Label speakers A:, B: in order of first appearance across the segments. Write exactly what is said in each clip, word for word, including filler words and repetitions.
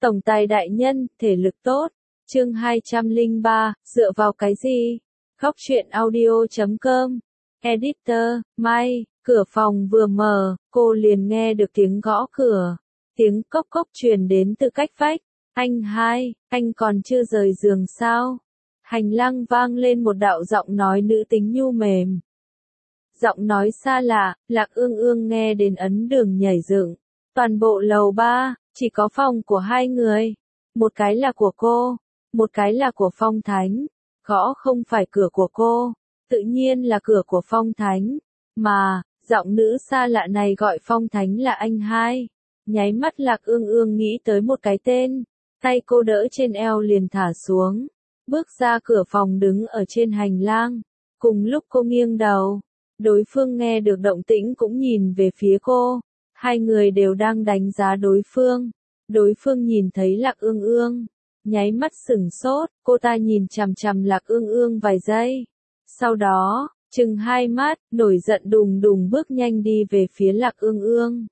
A: Tổng tài đại nhân, thể lực tốt. Chương hai trăm lẻ ba, dựa vào cái gì? Góc truyện audio chấm com. Editor, Mai, cửa phòng vừa mở, cô liền nghe được tiếng gõ cửa. Tiếng cốc cốc truyền đến từ cách vách. Anh hai, anh còn chưa rời giường sao? Hành lang vang lên một đạo giọng nói nữ tính nhu mềm. Giọng nói xa lạ, Lạc Ương Ương nghe đến ấn đường nhảy dựng. Toàn bộ lầu ba, chỉ có phòng của hai người. Một cái là của cô, một cái là của Phong Thánh. Gõ không phải cửa của cô, tự nhiên là cửa của Phong Thánh. Mà, giọng nữ xa lạ này gọi Phong Thánh là anh hai. Nháy mắt Lạc Ương Ương nghĩ tới một cái tên. Tay cô đỡ trên eo liền thả xuống. Bước ra cửa phòng đứng ở trên hành lang. Cùng lúc cô nghiêng đầu, đối phương nghe được động tĩnh cũng nhìn về phía cô. Hai người đều đang đánh giá đối phương. Đối phương nhìn thấy Lạc Ương Ương, nháy mắt sửng sốt, cô ta nhìn chằm chằm Lạc Ương Ương vài giây. Sau đó, chừng hai mắt, nổi giận đùng đùng bước nhanh đi về phía Lạc Ương Ương.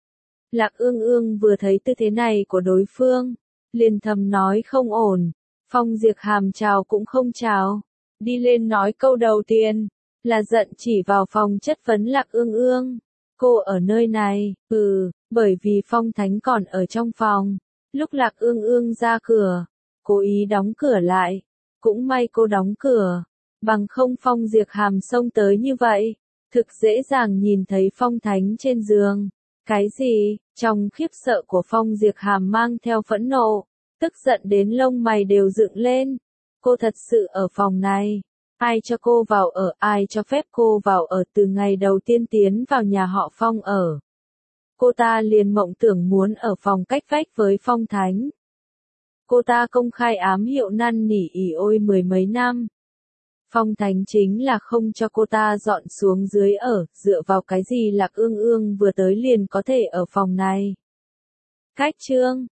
A: Lạc Ương Ương vừa thấy tư thế này của đối phương, liền thầm nói không ổn. Phong Diệp Hàm chào cũng không chào, đi lên nói câu đầu tiên, là giận chỉ vào phòng chất vấn Lạc Ương Ương. Cô ở nơi này, ừ, bởi vì Phong Thánh còn ở trong phòng. Lúc Lạc Ương Ương ra cửa, cố ý đóng cửa lại. Cũng may cô đóng cửa, bằng không Phong Diệp Hàm xông tới như vậy. Thực dễ dàng nhìn thấy Phong Thánh trên giường. Cái gì? Trong khiếp sợ của Phong Diệp Hàm mang theo phẫn nộ, tức giận đến lông mày đều dựng lên. Cô thật sự ở phòng này. Ai cho cô vào ở, ai cho phép cô vào ở từ ngày đầu tiên tiến vào nhà họ Phong ở. Cô ta liền mộng tưởng muốn ở phòng cách vách với Phong Thánh. Cô ta công khai ám hiệu năn nỉ ỉ ôi mười mấy năm. Phong Thánh chính là không cho cô ta dọn xuống dưới ở, dựa vào cái gì Lạc Ương Ương vừa tới liền có thể ở phòng này. Cách chương